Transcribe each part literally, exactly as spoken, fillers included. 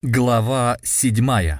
Глава седьмая.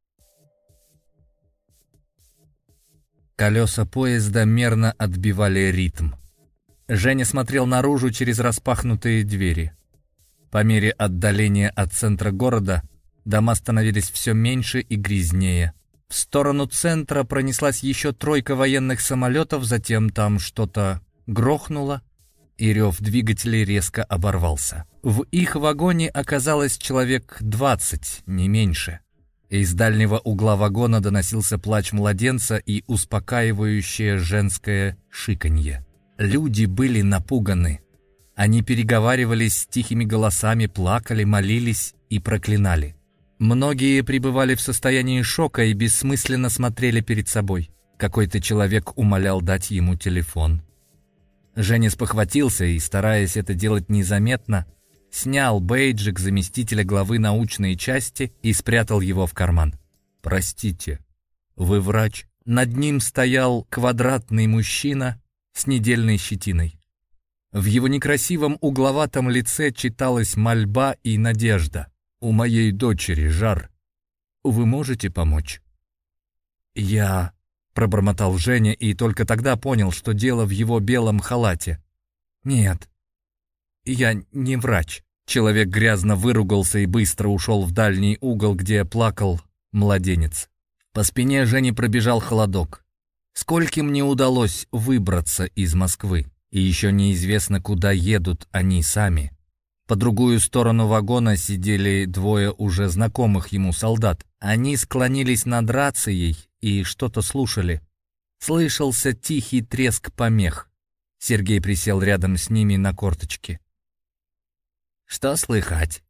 Колеса поезда мерно отбивали ритм. Женя смотрел наружу через распахнутые двери. По мере отдаления от центра города дома становились все меньше и грязнее. В сторону центра пронеслась еще тройка военных самолетов, затем там что-то грохнуло, и рев двигателей резко оборвался. В их вагоне оказалось человек двадцать, не меньше. Из дальнего угла вагона доносился плач младенца и успокаивающее женское шиканье. Люди были напуганы. Они переговаривались с тихими голосами, плакали, молились и проклинали. Многие пребывали в состоянии шока и бессмысленно смотрели перед собой. Какой-то человек умолял дать ему телефон. Женя спохватился и, стараясь это делать незаметно, снял бейджик заместителя главы научной части и спрятал его в карман. «Простите, вы врач?» Над ним стоял квадратный мужчина с недельной щетиной. В его некрасивом угловатом лице читалась мольба и надежда. «У моей дочери жар. Вы можете помочь?» «Я...» — пробормотал Женя и только тогда понял, что дело в его белом халате. «Нет, я не врач». Человек грязно выругался и быстро ушел в дальний угол, где плакал младенец. По спине Жени пробежал холодок. Скольким не удалось выбраться из Москвы, и еще неизвестно, куда едут они сами. По другую сторону вагона сидели двое уже знакомых ему солдат. Они склонились над рацией и что-то слушали. Слышался тихий треск помех. Сергей присел рядом с ними на корточки. «Что слыхать?»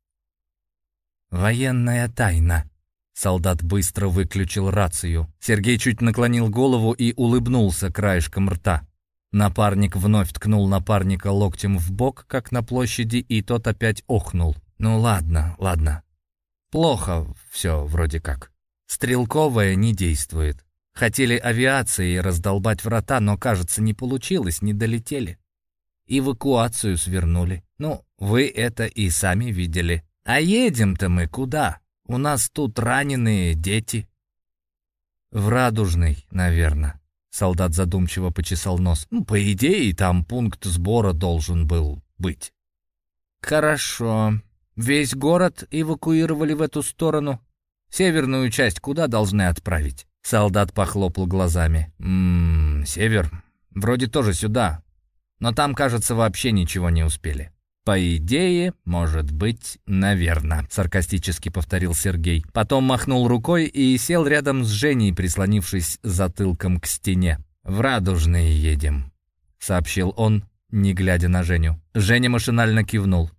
«Военная тайна». Солдат быстро выключил рацию. Сергей чуть наклонил голову и улыбнулся краешком рта. Напарник вновь ткнул напарника локтем в бок, как на площади, и тот опять охнул. «Ну ладно, ладно. Плохо все вроде как. Стрелковая не действует. Хотели авиацией раздолбать врата, но, кажется, не получилось, не долетели. Эвакуацию свернули. Ну, вы это и сами видели. А едем-то мы куда? У нас тут раненые дети». «В Радужный, наверное». Солдат задумчиво почесал нос. «Ну, по идее, там пункт сбора должен был быть». «Хорошо. Весь город эвакуировали в эту сторону. Северную часть куда должны отправить?» Солдат похлопал глазами. «Ммм, север. Вроде тоже сюда. Но там, кажется, вообще ничего не успели». «По идее, может быть, наверно», — саркастически повторил Сергей. Потом махнул рукой и сел рядом с Женей, прислонившись затылком к стене. «В Радужный едем», — сообщил он, не глядя на Женю. Женя машинально кивнул.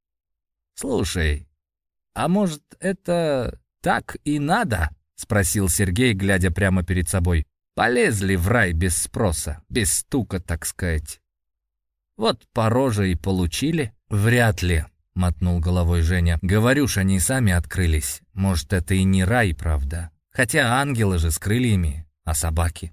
«Слушай, а может, это так и надо?» — спросил Сергей, глядя прямо перед собой. «Полезли в рай без спроса, без стука, так сказать. Вот по роже и получили». «Вряд ли», — мотнул головой Женя. «Говорю ж, они сами открылись. Может, это и не рай, правда. Хотя ангелы же с крыльями, а собаки?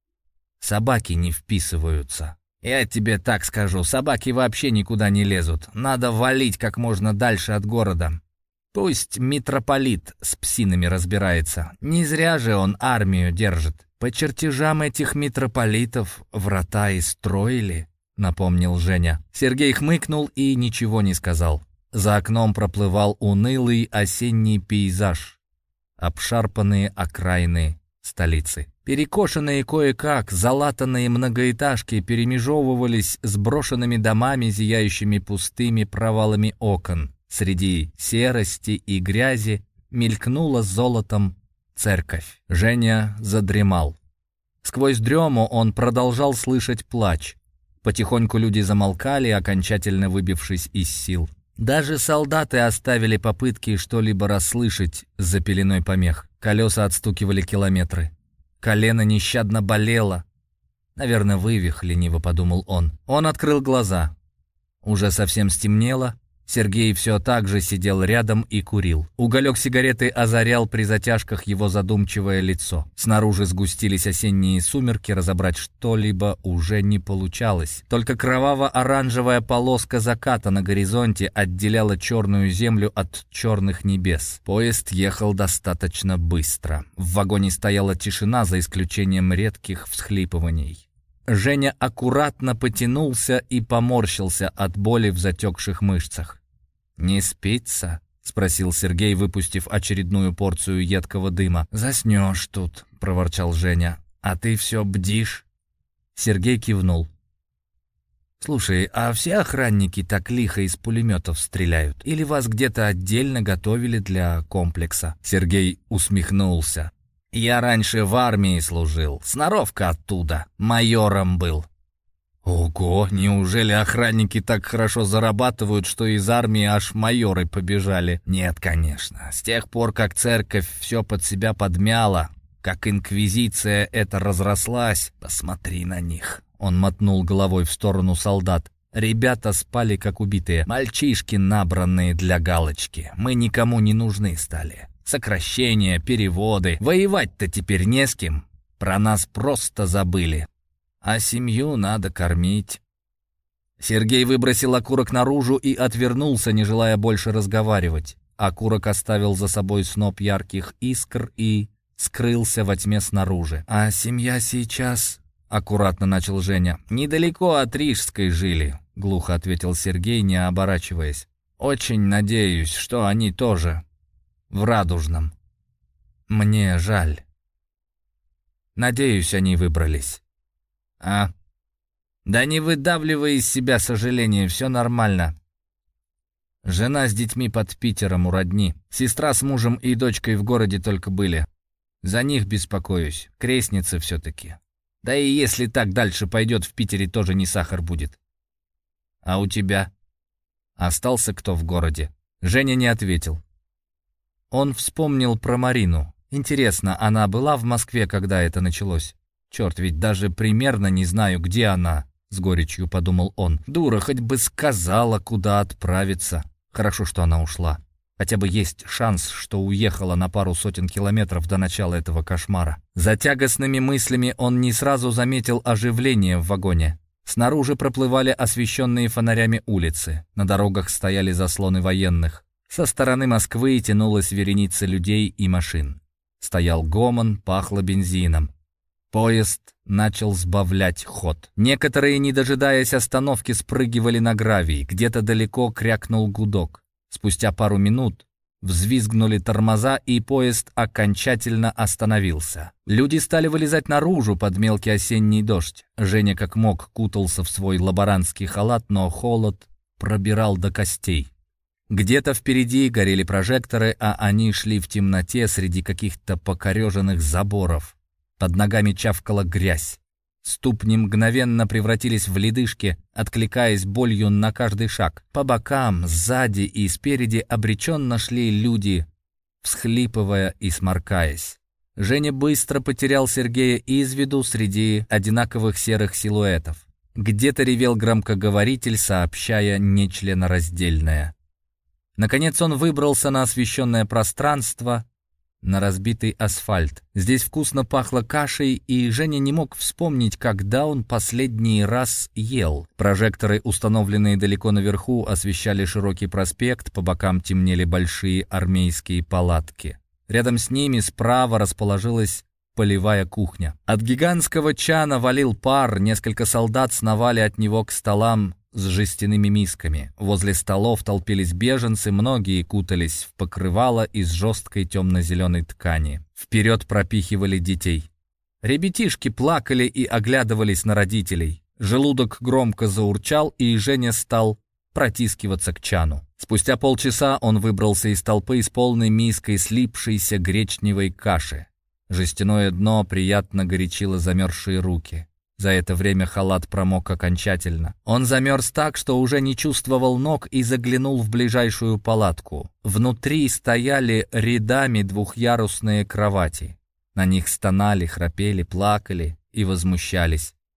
Собаки не вписываются. Я тебе так скажу, собаки вообще никуда не лезут. Надо валить как можно дальше от города. Пусть митрополит с псинами разбирается. Не зря же он армию держит. По чертежам этих митрополитов врата и строили», — напомнил Женя. Сергей хмыкнул и ничего не сказал. За окном проплывал унылый осенний пейзаж. Обшарпанные окраины столицы. Перекошенные кое-как, залатанные многоэтажки перемежевывались с брошенными домами, зияющими пустыми провалами окон. Среди серости и грязи мелькнула золотом церковь. Женя задремал. Сквозь дрему он продолжал слышать плач. Потихоньку люди замолкали, окончательно выбившись из сил. Даже солдаты оставили попытки что-либо расслышать за пеленой помех. Колеса отстукивали километры. Колено нещадно болело. «Наверное, вывих», — лениво подумал он. Он открыл глаза. Уже совсем стемнело. Сергей все так же сидел рядом и курил. Уголек сигареты озарял при затяжках его задумчивое лицо. Снаружи сгустились осенние сумерки, разобрать что-либо уже не получалось. Только кроваво-оранжевая полоска заката на горизонте отделяла черную землю от черных небес. Поезд ехал достаточно быстро. В вагоне стояла тишина, за исключением редких всхлипываний. Женя аккуратно потянулся и поморщился от боли в затекших мышцах. «Не спится?» — спросил Сергей, выпустив очередную порцию едкого дыма. «Заснешь тут», — проворчал Женя. «А ты все бдишь?» Сергей кивнул. «Слушай, а все охранники так лихо из пулеметов стреляют? Или вас где-то отдельно готовили для комплекса?» Сергей усмехнулся. «Я раньше в армии служил, сноровка оттуда, майором был». «Ого, неужели охранники так хорошо зарабатывают, что из армии аж майоры побежали?» «Нет, конечно. С тех пор, как церковь все под себя подмяла, как инквизиция эта разрослась, посмотри на них». Он мотнул головой в сторону солдат. «Ребята спали как убитые, мальчишки, набранные для галочки. Мы никому не нужны стали. Сокращения, переводы. Воевать-то теперь не с кем. Про нас просто забыли. А семью надо кормить». Сергей выбросил окурок наружу и отвернулся, не желая больше разговаривать. Окурок оставил за собой сноп ярких искр и скрылся во тьме снаружи. «А семья сейчас...» — аккуратно начал Женя. «Недалеко от Рижской жили», — глухо ответил Сергей, не оборачиваясь. «Очень надеюсь, что они тоже в Радужном. Мне жаль. Надеюсь, они выбрались». «А? Да не выдавливай из себя сожаление, все нормально. Жена с детьми под Питером у родни. Сестра с мужем и дочкой в городе только были. За них беспокоюсь, крестницы все-таки. Да и если так дальше пойдет, в Питере тоже не сахар будет. А у тебя? Остался кто в городе?» Женя не ответил. Он вспомнил про Марину. Интересно, она была в Москве, когда это началось? «Черт, ведь даже примерно не знаю, где она», — с горечью подумал он. «Дура, хоть бы сказала, куда отправиться. Хорошо, что она ушла. Хотя бы есть шанс, что уехала на пару сотен километров до начала этого кошмара». За тягостными мыслями он не сразу заметил оживление в вагоне. Снаружи проплывали освещенные фонарями улицы. На дорогах стояли заслоны военных. Со стороны Москвы тянулась вереница людей и машин. Стоял гомон, пахло бензином. Поезд начал сбавлять ход. Некоторые, не дожидаясь остановки, спрыгивали на гравий. Где-то далеко крякнул гудок. Спустя пару минут взвизгнули тормоза, и поезд окончательно остановился. Люди стали вылезать наружу под мелкий осенний дождь. Женя как мог кутался в свой лаборантский халат, но холод пробирал до костей. Где-то впереди горели прожекторы, а они шли в темноте среди каких-то покореженных заборов. Под ногами чавкала грязь. Ступни мгновенно превратились в ледышки, откликаясь болью на каждый шаг. По бокам, сзади и спереди обреченно шли люди, всхлипывая и сморкаясь. Женя быстро потерял Сергея из виду среди одинаковых серых силуэтов. Где-то ревел громкоговоритель, сообщая нечленораздельное. Наконец он выбрался на освещенное пространство, на разбитый асфальт. Здесь вкусно пахло кашей, и Женя не мог вспомнить, когда он последний раз ел. Прожекторы, установленные далеко наверху, освещали широкий проспект, по бокам темнели большие армейские палатки. Рядом с ними справа расположилась полевая кухня. От гигантского чана валил пар, несколько солдат сновали от него к столам с жестяными мисками. Возле столов толпились беженцы, многие кутались в покрывало из жесткой темно-зеленой ткани. Вперед пропихивали детей. Ребятишки плакали и оглядывались на родителей. Желудок громко заурчал, и Женя стал протискиваться к чану. Спустя полчаса он выбрался из толпы с полной миской слипшейся гречневой каши. Жестяное дно приятно горячило замерзшие руки. За это время халат промок окончательно. Он замерз так, что уже не чувствовал ног, и заглянул в ближайшую палатку. Внутри стояли рядами двухъярусные кровати. На них стонали, храпели, плакали и возмущались.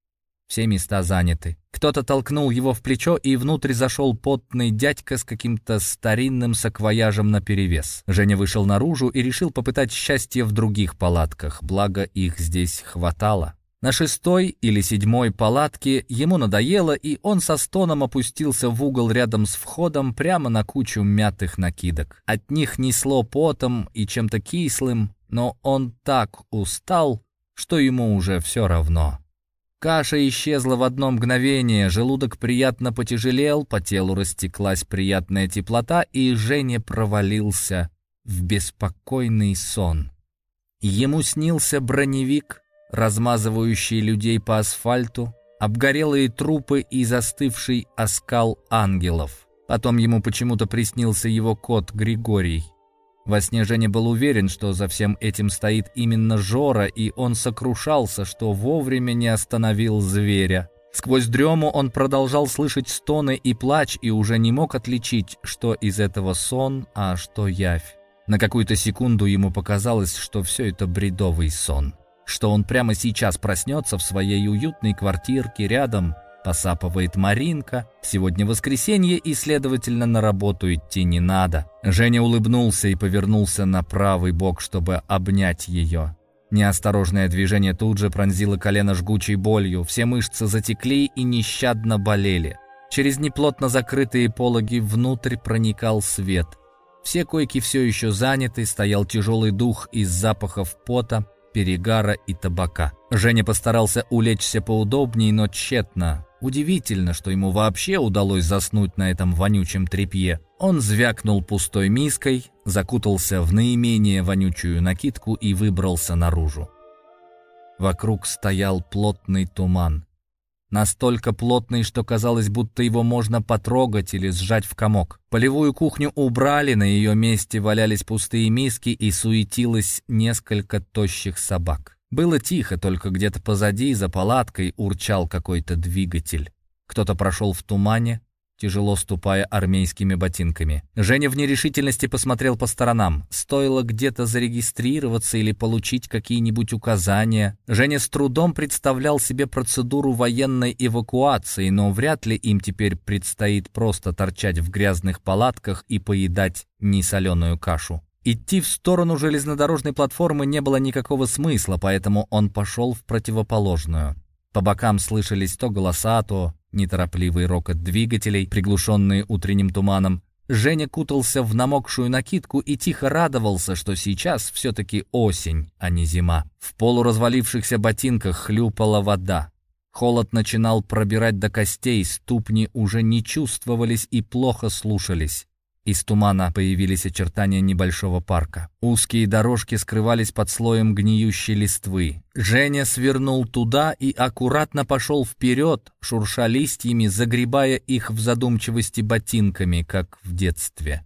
Все места заняты. Кто-то толкнул его в плечо, и внутрь зашел потный дядька с каким-то старинным саквояжем наперевес. Женя вышел наружу и решил попытать счастье в других палатках, благо их здесь хватало. На шестой или седьмой палатке ему надоело, и он со стоном опустился в угол рядом с входом прямо на кучу мятых накидок. От них несло потом и чем-то кислым, но он так устал, что ему уже все равно. Каша исчезла в одно мгновение, желудок приятно потяжелел, по телу растеклась приятная теплота, и Женя провалился в беспокойный сон. Ему снился броневик, размазывающий людей по асфальту, обгорелые трупы и застывший оскал ангелов. Потом ему почему-то приснился его кот Григорий. Во сне Женя был уверен, что за всем этим стоит именно Жора, и он сокрушался, что вовремя не остановил зверя. Сквозь дрему он продолжал слышать стоны и плач, и уже не мог отличить, что из этого сон, а что явь. На какую-то секунду ему показалось, что все это бредовый сон, что он прямо сейчас проснется в своей уютной квартирке рядом. Посапывает Маринка. Сегодня воскресенье, и, следовательно, на работу идти не надо. Женя улыбнулся и повернулся на правый бок, чтобы обнять ее. Неосторожное движение тут же пронзило колено жгучей болью. Все мышцы затекли и нещадно болели. Через неплотно закрытые пологи внутрь проникал свет. Все койки все еще заняты, стоял тяжелый дух из запахов пота, перегара и табака. Женя постарался улечься поудобнее, но тщетно. Удивительно, что ему вообще удалось заснуть на этом вонючем тряпье. Он звякнул пустой миской, закутался в наименее вонючую накидку и выбрался наружу. Вокруг стоял плотный туман. Настолько плотный, что казалось, будто его можно потрогать или сжать в комок. Полевую кухню убрали, на ее месте валялись пустые миски и суетилось несколько тощих собак. Было тихо, только где-то позади, за палаткой, урчал какой-то двигатель. Кто-то прошел в тумане, тяжело ступая армейскими ботинками. Женя в нерешительности посмотрел по сторонам. Стоило где-то зарегистрироваться или получить какие-нибудь указания. Женя с трудом представлял себе процедуру военной эвакуации, но вряд ли им теперь предстоит просто торчать в грязных палатках и поедать несоленую кашу. Идти в сторону железнодорожной платформы не было никакого смысла, поэтому он пошел в противоположную. По бокам слышались то голоса, то неторопливый рокот двигателей, приглушенные утренним туманом. Женя кутался в намокшую накидку и тихо радовался, что сейчас все-таки осень, а не зима. В полуразвалившихся ботинках хлюпала вода. Холод начинал пробирать до костей, ступни уже не чувствовались и плохо слушались. Из тумана появились очертания небольшого парка. Узкие дорожки скрывались под слоем гниющей листвы. Женя свернул туда и аккуратно пошел вперед, шурша листьями, загребая их в задумчивости ботинками, как в детстве.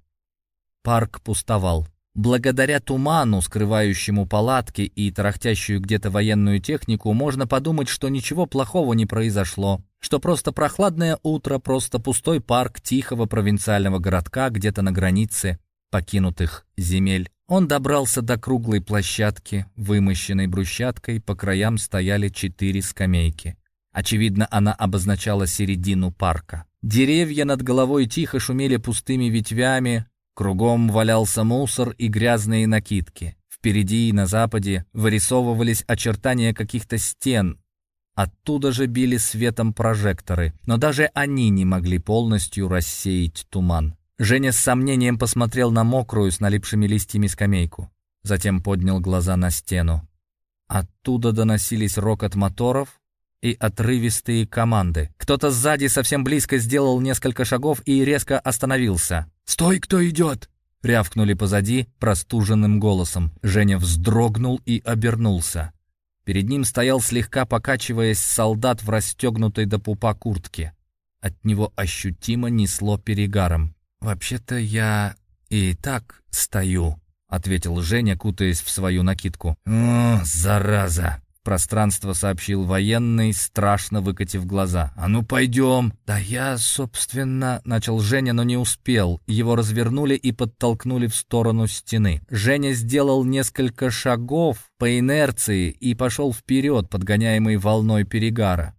Парк пустовал. Благодаря туману, скрывающему палатки и тарахтящую где-то военную технику, можно подумать, что ничего плохого не произошло, что просто прохладное утро, просто пустой парк тихого провинциального городка где-то на границе покинутых земель. Он добрался до круглой площадки, вымощенной брусчаткой, по краям стояли четыре скамейки. Очевидно, она обозначала середину парка. Деревья над головой тихо шумели пустыми ветвями, кругом валялся мусор и грязные накидки. Впереди и на западе вырисовывались очертания каких-то стен. Оттуда же били светом прожекторы, но даже они не могли полностью рассеять туман. Женя с сомнением посмотрел на мокрую с налипшими листьями скамейку. Затем поднял глаза на стену. Оттуда доносились рокот моторов и отрывистые команды. Кто-то сзади совсем близко сделал несколько шагов и резко остановился. «Стой, кто идет!» — рявкнули позади простуженным голосом. Женя вздрогнул и обернулся. Перед ним стоял, слегка покачиваясь, солдат в расстегнутой до пупа куртке. От него ощутимо несло перегаром. «Вообще-то я и так стою», — ответил Женя, кутаясь в свою накидку. «О, зараза!» — пространство сообщил военный, страшно выкатив глаза. «А ну, пойдем!» «Да я, собственно...» — начал Женя, но не успел. Его развернули и подтолкнули в сторону стены. Женя сделал несколько шагов по инерции и пошел вперед, подгоняемый волной перегара.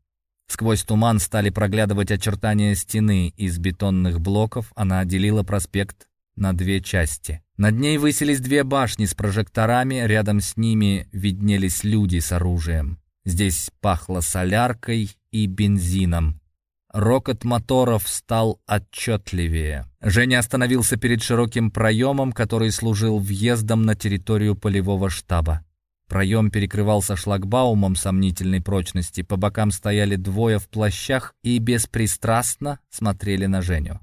Сквозь туман стали проглядывать очертания стены из бетонных блоков. Она отделила проспект на две части. Над ней высились две башни с прожекторами, рядом с ними виднелись люди с оружием. Здесь пахло соляркой и бензином. Рокот моторов стал отчетливее. Женя остановился перед широким проемом, который служил въездом на территорию полевого штаба. Проем перекрывался шлагбаумом сомнительной прочности, по бокам стояли двое в плащах и беспристрастно смотрели на Женю.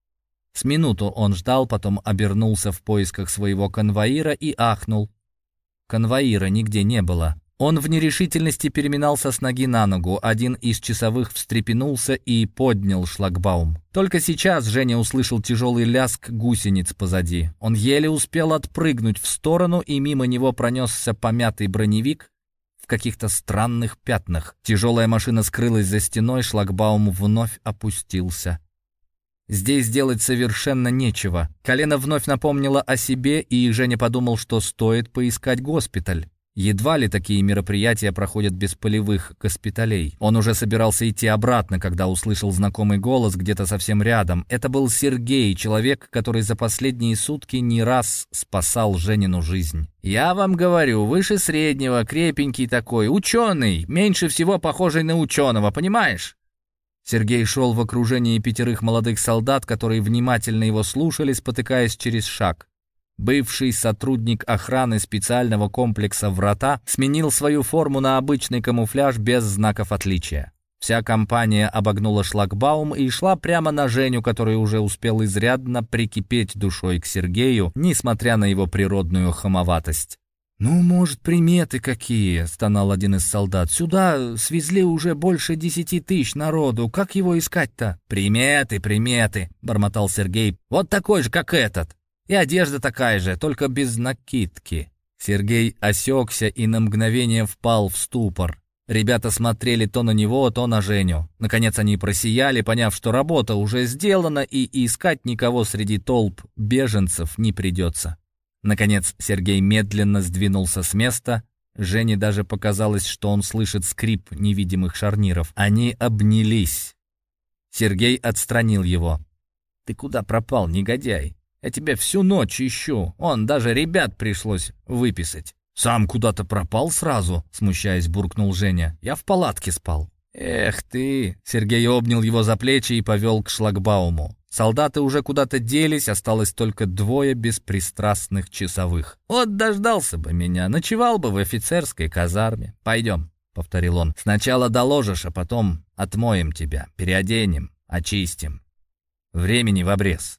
С минуту он ждал, потом обернулся в поисках своего конвоира и ахнул. Конвоира нигде не было. Он в нерешительности переминался с ноги на ногу. Один из часовых встрепенулся и поднял шлагбаум. Только сейчас Женя услышал тяжелый лязг гусениц позади. Он еле успел отпрыгнуть в сторону, и мимо него пронесся помятый броневик в каких-то странных пятнах. Тяжелая машина скрылась за стеной, шлагбаум вновь опустился. Здесь делать совершенно нечего. Колено вновь напомнило о себе, и Женя подумал, что стоит поискать госпиталь. Едва ли такие мероприятия проходят без полевых госпиталей. Он уже собирался идти обратно, когда услышал знакомый голос где-то совсем рядом. Это был Сергей, человек, который за последние сутки не раз спасал Женину жизнь. «Я вам говорю, выше среднего, крепенький такой, ученый, меньше всего похожий на ученого, понимаешь?» Сергей шел в окружении пятерых молодых солдат, которые внимательно его слушали, спотыкаясь через шаг. Бывший сотрудник охраны специального комплекса «Врата» сменил свою форму на обычный камуфляж без знаков отличия. Вся компания обогнула шлагбаум и шла прямо на Женю, который уже успел изрядно прикипеть душой к Сергею, несмотря на его природную хамоватость. «Ну, может, приметы какие?» — стонал один из солдат. «Сюда свезли уже больше десяти тысяч народу. Как его искать-то?» «Приметы, приметы!» — бормотал Сергей. «Вот такой же, как этот. И одежда такая же, только без накидки». Сергей осекся и на мгновение впал в ступор. Ребята смотрели то на него, то на Женю. Наконец они просияли, поняв, что работа уже сделана, и искать никого среди толп беженцев не придется. Наконец Сергей медленно сдвинулся с места. Жене даже показалось, что он слышит скрип невидимых шарниров. Они обнялись. Сергей отстранил его. «Ты куда пропал, негодяй? Я тебя всю ночь ищу. Он, даже ребят пришлось выписать». «Сам куда-то пропал сразу?» — смущаясь, буркнул Женя. «Я в палатке спал». «Эх ты!» — Сергей обнял его за плечи и повел к шлагбауму. Солдаты уже куда-то делись, осталось только двое беспристрастных часовых. «Вот дождался бы меня, ночевал бы в офицерской казарме. Пойдем», — повторил он. «Сначала доложишь, а потом отмоем тебя, переоденем, очистим. Времени в обрез».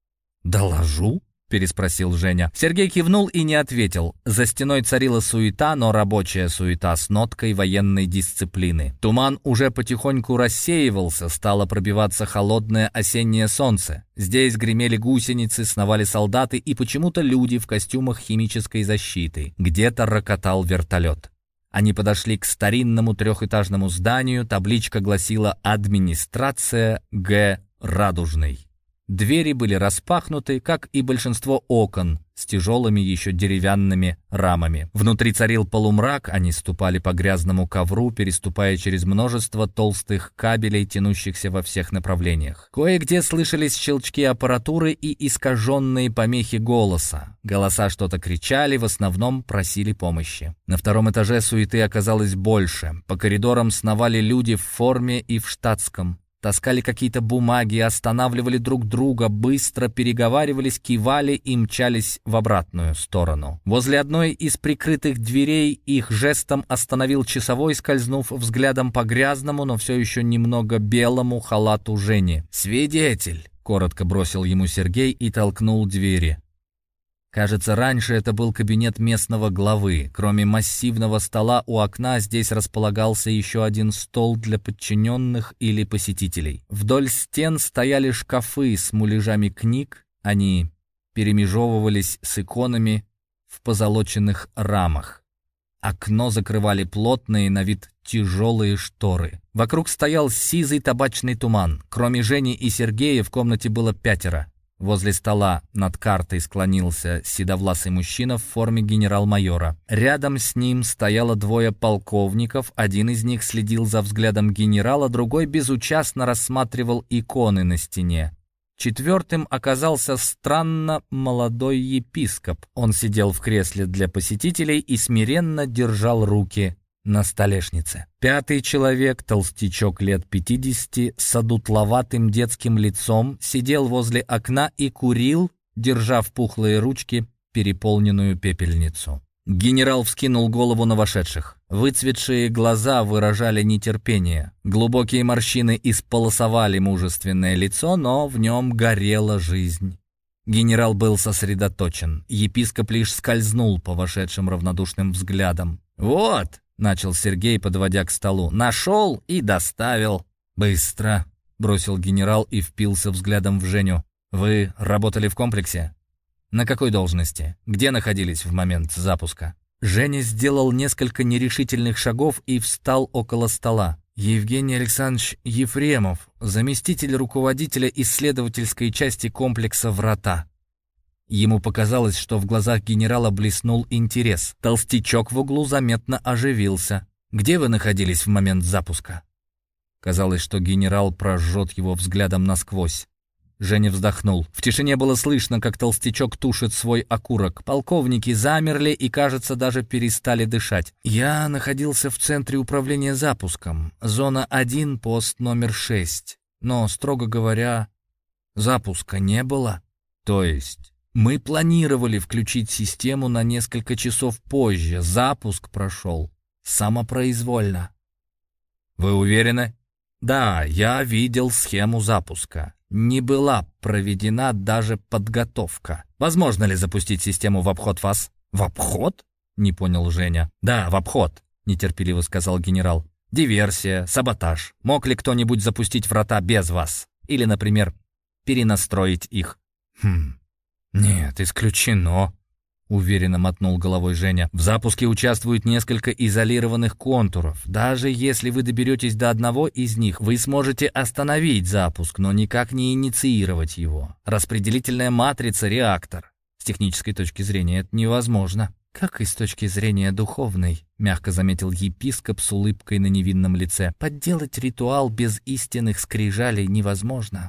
«Доложу?» — переспросил Женя. Сергей кивнул и не ответил. За стеной царила суета, но рабочая суета с ноткой военной дисциплины. Туман уже потихоньку рассеивался, стало пробиваться холодное осеннее солнце. Здесь гремели гусеницы, сновали солдаты и почему-то люди в костюмах химической защиты. Где-то рокотал вертолет. Они подошли к старинному трехэтажному зданию, табличка гласила «Администрация Г. Радужный». Двери были распахнуты, как и большинство окон, с тяжелыми еще деревянными рамами. Внутри царил полумрак, они ступали по грязному ковру, переступая через множество толстых кабелей, тянущихся во всех направлениях. Кое-где слышались щелчки аппаратуры и искаженные помехи голоса. Голоса что-то кричали, в основном просили помощи. На втором этаже суеты оказалось больше. По коридорам сновали люди в форме и в штатском. Таскали какие-то бумаги, останавливали друг друга, быстро переговаривались, кивали и мчались в обратную сторону. Возле одной из прикрытых дверей их жестом остановил часовой, скользнув взглядом по грязному, но все еще немного белому халату Жени. «Свидетель!» — коротко бросил ему Сергей и толкнул двери. Кажется, раньше это был кабинет местного главы. Кроме массивного стола у окна здесь располагался еще один стол для подчиненных или посетителей. Вдоль стен стояли шкафы с муляжами книг. Они перемежевывались с иконами в позолоченных рамах. Окно закрывали плотные на вид тяжелые шторы. Вокруг стоял сизый табачный туман. Кроме Жени и Сергея в комнате было пятеро. Возле стола над картой склонился седовласый мужчина в форме генерал-майора. Рядом с ним стояло двое полковников, один из них следил за взглядом генерала, другой безучастно рассматривал иконы на стене. Четвертым оказался странно молодой епископ. Он сидел в кресле для посетителей и смиренно держал руки на столешнице. Пятый человек, толстячок лет пятидесяти, с одутловатым детским лицом, сидел возле окна и курил, держа в пухлые ручки переполненную пепельницу. Генерал вскинул голову на вошедших. Выцветшие глаза выражали нетерпение. Глубокие морщины исполосовали мужественное лицо, но в нем горела жизнь. Генерал был сосредоточен. Епископ лишь скользнул по вошедшим равнодушным взглядам. «Вот!» — начал Сергей, подводя к столу. «Нашел и доставил». «Быстро», — бросил генерал и впился взглядом в Женю. «Вы работали в комплексе? На какой должности? Где находились в момент запуска?» Женя сделал несколько нерешительных шагов и встал около стола. «Евгений Александрович Ефремов, заместитель руководителя исследовательской части комплекса «Врата». Ему показалось, что в глазах генерала блеснул интерес. Толстячок в углу заметно оживился. «Где вы находились в момент запуска?» Казалось, что генерал прожжет его взглядом насквозь. Женя вздохнул. В тишине было слышно, как толстячок тушит свой окурок. Полковники замерли и, кажется, даже перестали дышать. «Я находился в центре управления запуском. Зона один, пост номер шесть. Но, строго говоря, запуска не было. То есть мы планировали включить систему на несколько часов позже. Запуск прошел самопроизвольно». «Вы уверены?» «Да, я видел схему запуска. Не была проведена даже подготовка. Возможно ли запустить систему в обход вас?» «В обход?» — не понял Женя. «Да, в обход», — нетерпеливо сказал генерал. «Диверсия, саботаж. Мог ли кто-нибудь запустить врата без вас? Или, например, перенастроить их?» «Хм, нет, исключено», — уверенно мотнул головой Женя. «В запуске участвует несколько изолированных контуров. Даже если вы доберетесь до одного из них, вы сможете остановить запуск, но никак не инициировать его. Распределительная матрица — реактор. С технической точки зрения это невозможно». «Как и с точки зрения духовной», — мягко заметил епископ с улыбкой на невинном лице. «Подделать ритуал без истинных скрижалей невозможно».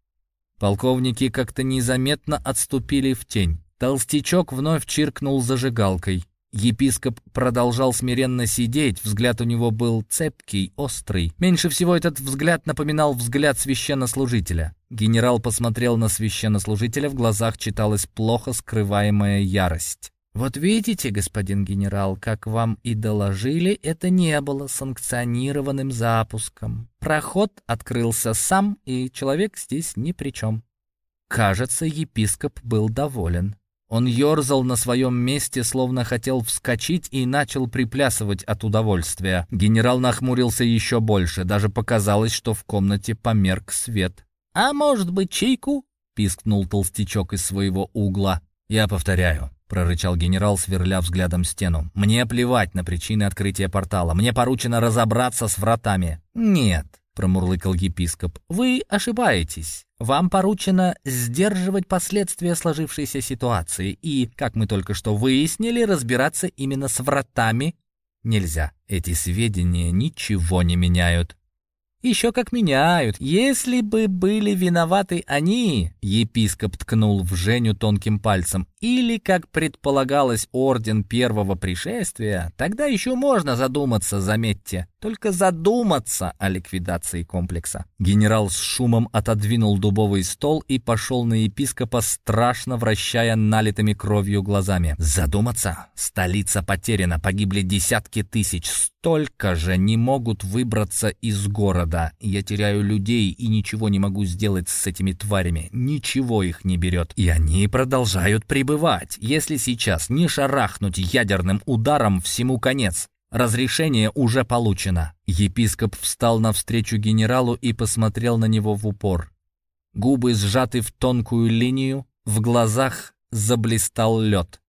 Полковники как-то незаметно отступили в тень. Толстячок вновь чиркнул зажигалкой. Епископ продолжал смиренно сидеть, взгляд у него был цепкий, острый. Меньше всего этот взгляд напоминал взгляд священнослужителя. Генерал посмотрел на священнослужителя, в глазах читалась плохо скрываемая ярость. «Вот видите, господин генерал, как вам и доложили, это не было санкционированным запуском. Проход открылся сам, и человек здесь ни при чем». Кажется, епископ был доволен. Он ерзал на своем месте, словно хотел вскочить, и начал приплясывать от удовольствия. Генерал нахмурился еще больше, даже показалось, что в комнате померк свет. «А может быть, чайку?» — пискнул толстячок из своего угла. «Я повторяю», — прорычал генерал, сверля взглядом стену. «Мне плевать на причины открытия портала. Мне поручено разобраться с вратами». «Нет», — промурлыкал епископ, — «вы ошибаетесь. Вам поручено сдерживать последствия сложившейся ситуации, и, как мы только что выяснили, разбираться именно с вратами нельзя. Эти сведения ничего не меняют». «Еще как меняют. Если бы были виноваты они», — епископ ткнул в Женю тонким пальцем, «или, как предполагалось, орден первого пришествия, тогда еще можно задуматься, заметьте, только задуматься о ликвидации комплекса». Генерал с шумом отодвинул дубовый стол и пошел на епископа, страшно вращая налитыми кровью глазами. «Задуматься? Столица потеряна, погибли десятки тысяч, столько же не могут выбраться из города. Я теряю людей и ничего не могу сделать с этими тварями. Ничего их не берет. И они продолжают пребывать. Если сейчас не шарахнуть ядерным ударом, всему конец. Разрешение уже получено». Епископ встал навстречу генералу и посмотрел на него в упор. Губы сжаты в тонкую линию, в глазах заблистал лед.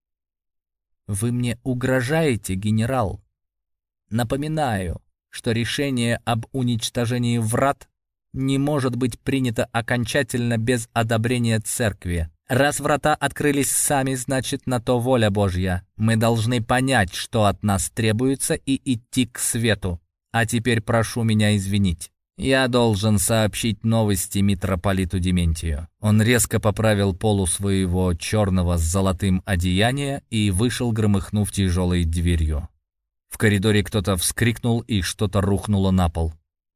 «Вы мне угрожаете, генерал? Напоминаю, что решение об уничтожении врат не может быть принято окончательно без одобрения церкви. Раз врата открылись сами, значит, на то воля Божья. Мы должны понять, что от нас требуется, и идти к свету. А теперь прошу меня извинить. Я должен сообщить новости митрополиту Дементию». Он резко поправил полу своего черного с золотым одеяния и вышел, громыхнув тяжелой дверью. В коридоре кто-то вскрикнул, и что-то рухнуло на пол.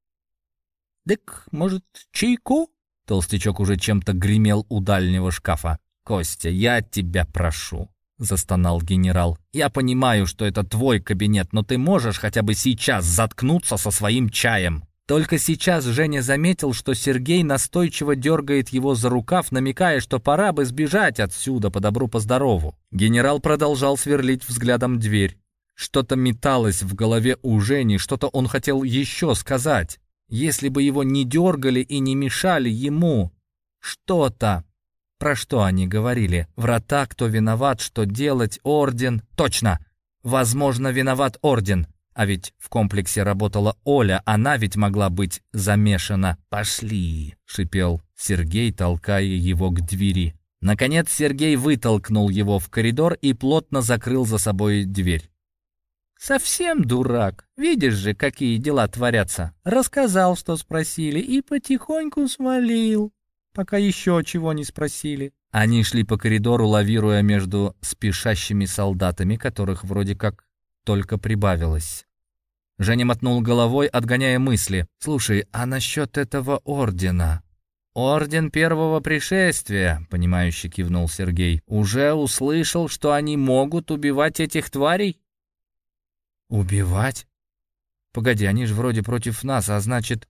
«Дык, может, чайку?» Толстячок уже чем-то гремел у дальнего шкафа. «Костя, я тебя прошу», — застонал генерал. «Я понимаю, что это твой кабинет, но ты можешь хотя бы сейчас заткнуться со своим чаем». Только сейчас Женя заметил, что Сергей настойчиво дергает его за рукав, намекая, что пора бы сбежать отсюда по добру-поздорову. Генерал продолжал сверлить взглядом дверь. Что-то металось в голове у Жени, что-то он хотел еще сказать. Если бы его не дергали и не мешали ему. Что-то. Про что они говорили? Врата, кто виноват, что делать, орден. Точно! Возможно, виноват орден. А ведь в комплексе работала Оля, она ведь могла быть замешана. «Пошли!» — шипел Сергей, толкая его к двери. Наконец Сергей вытолкнул его в коридор и плотно закрыл за собой дверь. «Совсем дурак. Видишь же, какие дела творятся. Рассказал, что спросили, и потихоньку свалил, пока еще чего не спросили». Они шли по коридору, лавируя между спешащими солдатами, которых вроде как только прибавилось. Женя мотнул головой, отгоняя мысли. «Слушай, а насчет этого ордена?» «Орден первого пришествия», — понимающе кивнул Сергей. «Уже услышал, что они могут убивать этих тварей?» «Убивать? Погоди, они же вроде против нас, а значит,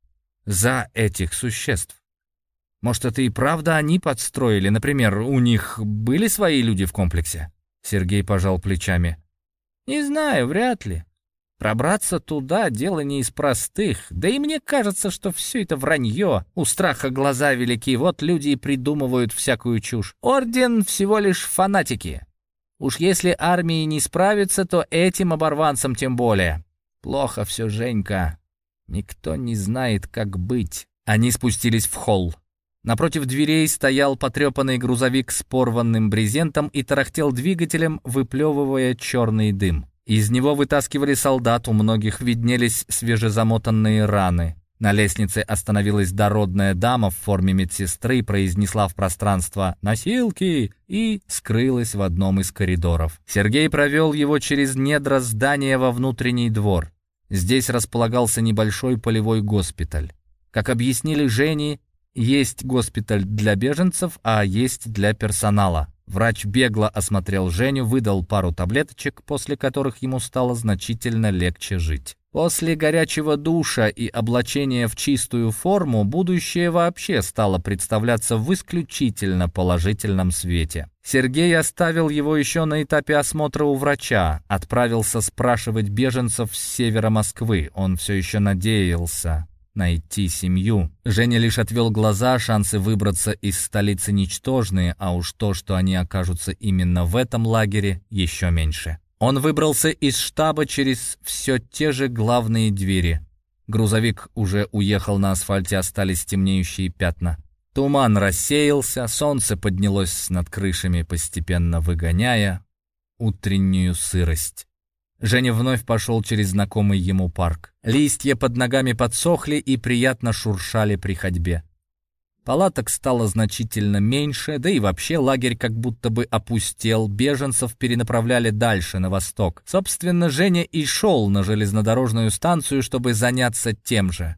за этих существ. Может, это и правда они подстроили? Например, у них были свои люди в комплексе?» Сергей пожал плечами. «Не знаю, вряд ли. Пробраться туда — дело не из простых. Да и мне кажется, что все это вранье. У страха глаза велики, вот люди и придумывают всякую чушь. Орден всего лишь фанатики. Уж если армии не справится, то этим оборванцам тем более. Плохо все, Женька. Никто не знает, как быть». Они спустились в холл. Напротив дверей стоял потрепанный грузовик с порванным брезентом и тарахтел двигателем, выплевывая черный дым. Из него вытаскивали солдат, у многих виднелись свежезамотанные раны. На лестнице остановилась дородная дама в форме медсестры, произнесла в пространство «Носилки!» и скрылась в одном из коридоров. Сергей провел его через недра здания во внутренний двор. Здесь располагался небольшой полевой госпиталь. Как объяснили Жене, есть госпиталь для беженцев, а есть для персонала. Врач бегло осмотрел Женю, выдал пару таблеточек, после которых ему стало значительно легче жить. После горячего душа и облачения в чистую форму будущее вообще стало представляться в исключительно положительном свете. Сергей оставил его еще на этапе осмотра у врача, отправился спрашивать беженцев с севера Москвы. Он все еще надеялся найти семью. Женя лишь отвел глаза, шансы выбраться из столицы ничтожные, а уж то, что они окажутся именно в этом лагере, еще меньше. Он выбрался из штаба через все те же главные двери. Грузовик уже уехал, на асфальте остались темнеющие пятна. Туман рассеялся, солнце поднялось над крышами, постепенно выгоняя утреннюю сырость. Женя вновь пошел через знакомый ему парк. Листья под ногами подсохли и приятно шуршали при ходьбе. Палаток стало значительно меньше, да и вообще лагерь как будто бы опустел, беженцев перенаправляли дальше, на восток. Собственно, Женя и шел на железнодорожную станцию, чтобы заняться тем же.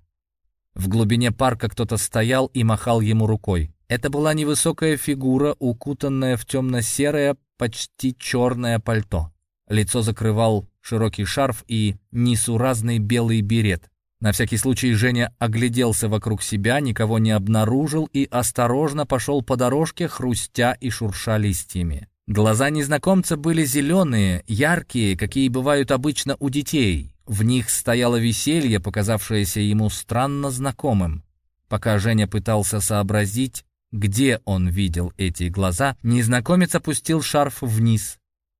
В глубине парка кто-то стоял и махал ему рукой. Это была невысокая фигура, укутанная в темно-серое, почти черное пальто. Лицо закрывал широкий шарф и несуразный белый берет. На всякий случай Женя огляделся вокруг себя, никого не обнаружил и осторожно пошел по дорожке, хрустя и шурша листьями. Глаза незнакомца были зеленые, яркие, какие бывают обычно у детей. В них стояло веселье, показавшееся ему странно знакомым. Пока Женя пытался сообразить, где он видел эти глаза, незнакомец опустил шарф вниз.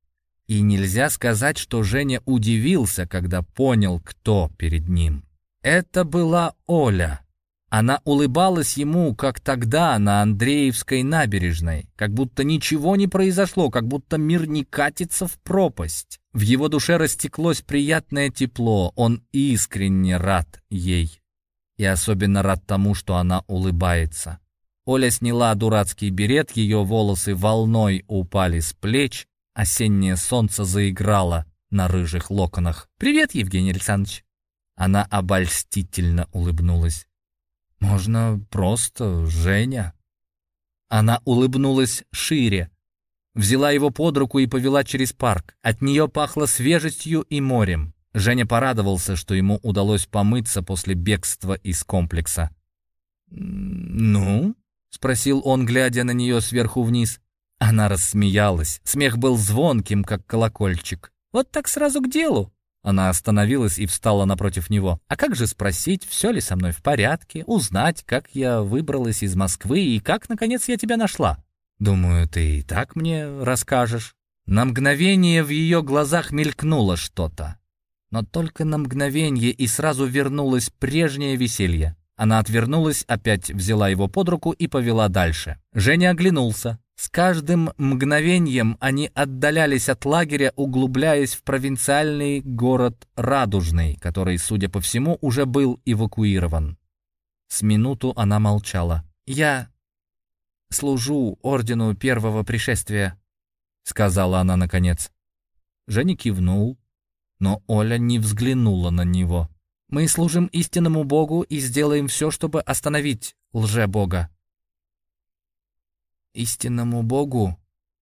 И нельзя сказать, что Женя удивился, когда понял, кто перед ним. Это была Оля. Она улыбалась ему, как тогда на Андреевской набережной, как будто ничего не произошло, как будто мир не катится в пропасть. В его душе растеклось приятное тепло, он искренне рад ей. И особенно рад тому, что она улыбается. Оля сняла дурацкий берет, ее волосы волной упали с плеч, осеннее солнце заиграло на рыжих локонах. «Привет, Евгений Александрович!» Она обольстительно улыбнулась. «Можно просто Женя». Она улыбнулась шире, взяла его под руку и повела через парк. От нее пахло свежестью и морем. Женя порадовался, что ему удалось помыться после бегства из комплекса. «Ну?» — спросил он, глядя на нее сверху вниз. Она рассмеялась. Смех был звонким, как колокольчик. «Вот так сразу к делу». Она остановилась и встала напротив него. «А как же спросить, все ли со мной в порядке, узнать, как я выбралась из Москвы и как, наконец, я тебя нашла? Думаю, ты и так мне расскажешь». На мгновение в ее глазах мелькнуло что-то. Но только на мгновение, и сразу вернулось прежнее веселье. Она отвернулась, опять взяла его под руку и повела дальше. Женя оглянулся. С каждым мгновением они отдалялись от лагеря, углубляясь в провинциальный город Радужный, который, судя по всему, уже был эвакуирован. С минуту она молчала. «Я служу ордену первого пришествия», — сказала она наконец. Женя кивнул, но Оля не взглянула на него. «Мы служим истинному Богу и сделаем все, чтобы остановить лже-бога». «Истинному Богу?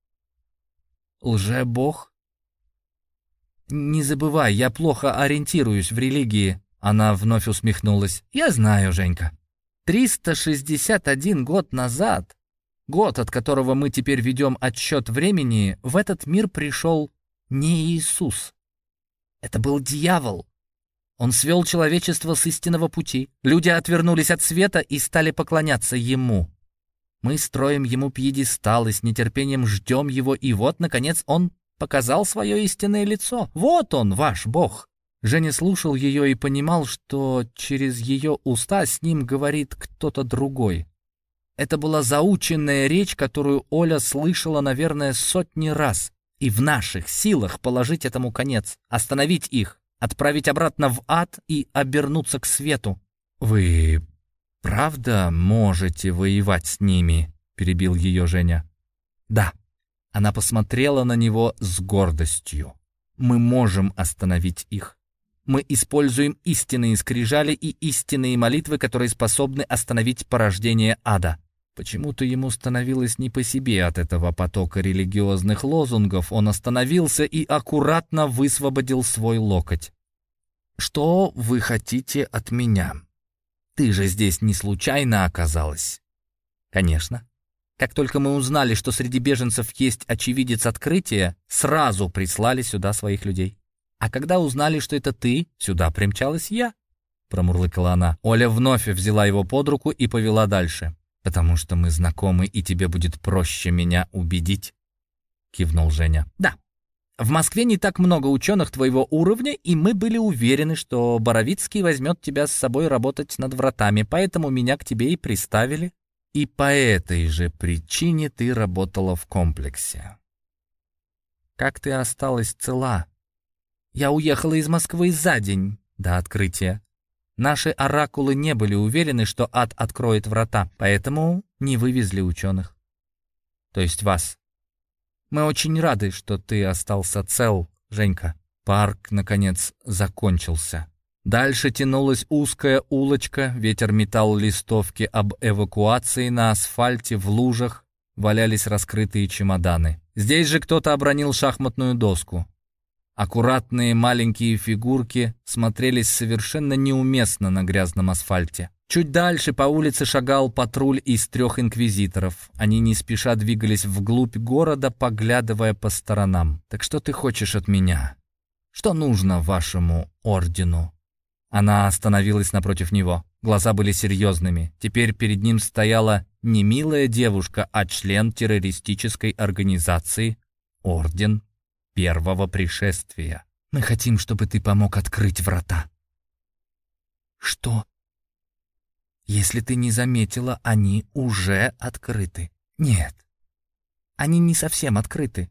Лже-бог? Не забывай, я плохо ориентируюсь в религии». Она вновь усмехнулась. «Я знаю, Женька. триста шестьдесят один год назад, год, от которого мы теперь ведем отсчет времени, в этот мир пришел не Иисус. Это был дьявол. Он свел человечество с истинного пути. Люди отвернулись от света и стали поклоняться ему. Мы строим ему пьедестал и с нетерпением ждем его, и вот, наконец, он показал свое истинное лицо. Вот он, ваш Бог». Женя слушал ее и понимал, что через ее уста с ним говорит кто-то другой. Это была заученная речь, которую Оля слышала, наверное, сотни раз. И в наших силах положить этому конец, остановить их, отправить обратно в ад и обернуться к свету. «Вы правда можете воевать с ними?» — перебил ее Женя. «Да». Она посмотрела на него с гордостью. «Мы можем остановить их. Мы используем истинные скрижали и истинные молитвы, которые способны остановить порождение ада». Почему-то ему становилось не по себе от этого потока религиозных лозунгов. Он остановился и аккуратно высвободил свой локоть. «Что вы хотите от меня? Ты же здесь не случайно оказалась?» «Конечно. Как только мы узнали, что среди беженцев есть очевидец открытия, сразу прислали сюда своих людей. А когда узнали, что это ты, сюда примчалась я», — промурлыкала она. Оля вновь взяла его под руку и повела дальше. «Потому что мы знакомы, и тебе будет проще меня убедить», — кивнул Женя. «Да. В Москве не так много ученых твоего уровня, и мы были уверены, что Боровицкий возьмет тебя с собой работать над вратами, поэтому меня к тебе и приставили. И по этой же причине ты работала в комплексе. Как ты осталась цела? Я уехала из Москвы за день до открытия. Наши оракулы не были уверены, что ад откроет врата, поэтому не вывезли ученых. То есть вас. Мы очень рады, что ты остался цел, Женька». Парк, наконец, закончился. Дальше тянулась узкая улочка, ветер метал листовки об эвакуации, на асфальте, в лужах валялись раскрытые чемоданы. Здесь же кто-то обронил шахматную доску. Аккуратные маленькие фигурки смотрелись совершенно неуместно на грязном асфальте. Чуть дальше по улице шагал патруль из трех инквизиторов. Они не спеша двигались вглубь города, поглядывая по сторонам. «Так что ты хочешь от меня? Что нужно вашему ордену?» Она остановилась напротив него. Глаза были серьезными. Теперь перед ним стояла не милая девушка, а член террористической организации «Орден Первого Пришествия». «Мы хотим, чтобы ты помог открыть врата». «Что?» Если ты не заметила, они уже открыты. Нет, они не совсем открыты.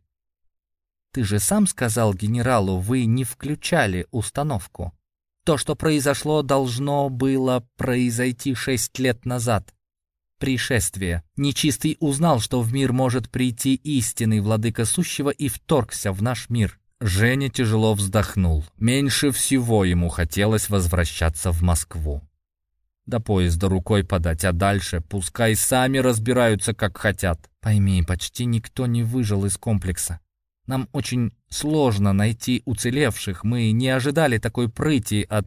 Ты же сам сказал генералу, вы не включали установку. То, что произошло, должно было произойти шесть лет назад. Пришествие. Нечистый узнал, что в мир может прийти истинный владыка сущего и вторгся в наш мир. Женя тяжело вздохнул. Меньше всего ему хотелось возвращаться в Москву. До поезда рукой подать, а дальше пускай сами разбираются, как хотят. Пойми, почти никто не выжил из комплекса. Нам очень сложно найти уцелевших. Мы не ожидали такой прыти от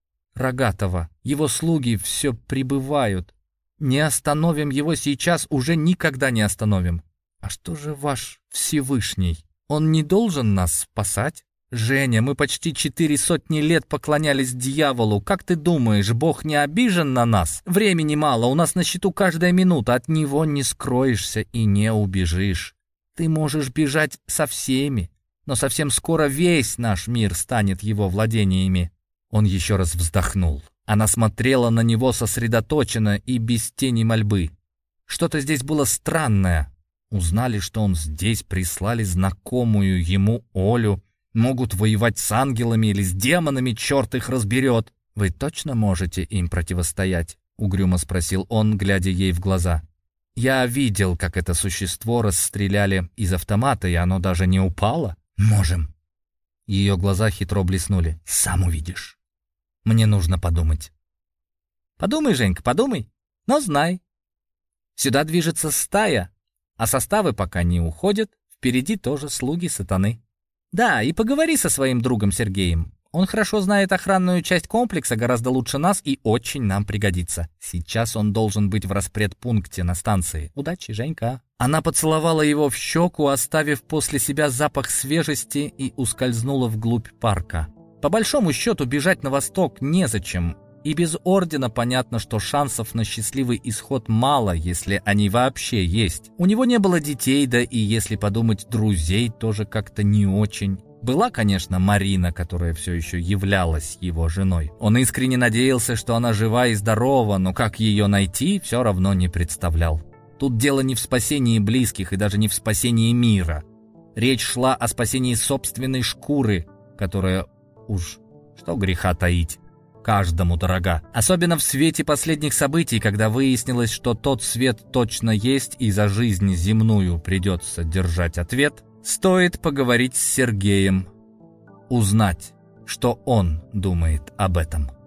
Рогатого. Его слуги все прибывают. Не остановим его сейчас, уже никогда не остановим. А что же ваш Всевышний? Он не должен нас спасать? Женя, мы почти четыре сотни лет поклонялись дьяволу. Как ты думаешь, Бог не обижен на нас? Времени мало, у нас на счету каждая минута. От него не скроешься и не убежишь. Ты можешь бежать со всеми, но совсем скоро весь наш мир станет его владениями». Он еще раз вздохнул. Она смотрела на него сосредоточенно и без тени мольбы. Что-то здесь было странное. Узнали, что он здесь, прислали знакомую ему Олю. Могут воевать с ангелами или с демонами, черт их разберет. «Вы точно можете им противостоять?» — угрюмо спросил он, глядя ей в глаза. «Я видел, как это существо расстреляли из автомата, и оно даже не упало». «Можем». Ее глаза хитро блеснули. «Сам увидишь. Мне нужно подумать». «Подумай, Женька, подумай. Но знай. Сюда движется стая, а составы пока не уходят. Впереди тоже слуги сатаны. Да, и поговори со своим другом Сергеем. Он хорошо знает охранную часть комплекса, гораздо лучше нас и очень нам пригодится. Сейчас он должен быть в распредпункте на станции. Удачи, Женька». Она поцеловала его в щеку, оставив после себя запах свежести, и ускользнула вглубь парка. По большому счету, бежать на восток незачем. И без ордена понятно, что шансов на счастливый исход мало, если они вообще есть. У него не было детей, да и, если подумать, друзей тоже как-то не очень. Была, конечно, Марина, которая все еще являлась его женой. Он искренне надеялся, что она жива и здорова, но как ее найти, все равно не представлял. Тут дело не в спасении близких и даже не в спасении мира. Речь шла о спасении собственной шкуры, которая, уж что греха таить, каждому дорога. Особенно в свете последних событий, когда выяснилось, что тот свет точно есть и за жизнь земную придется держать ответ, стоит поговорить с Сергеем, узнать, что он думает об этом.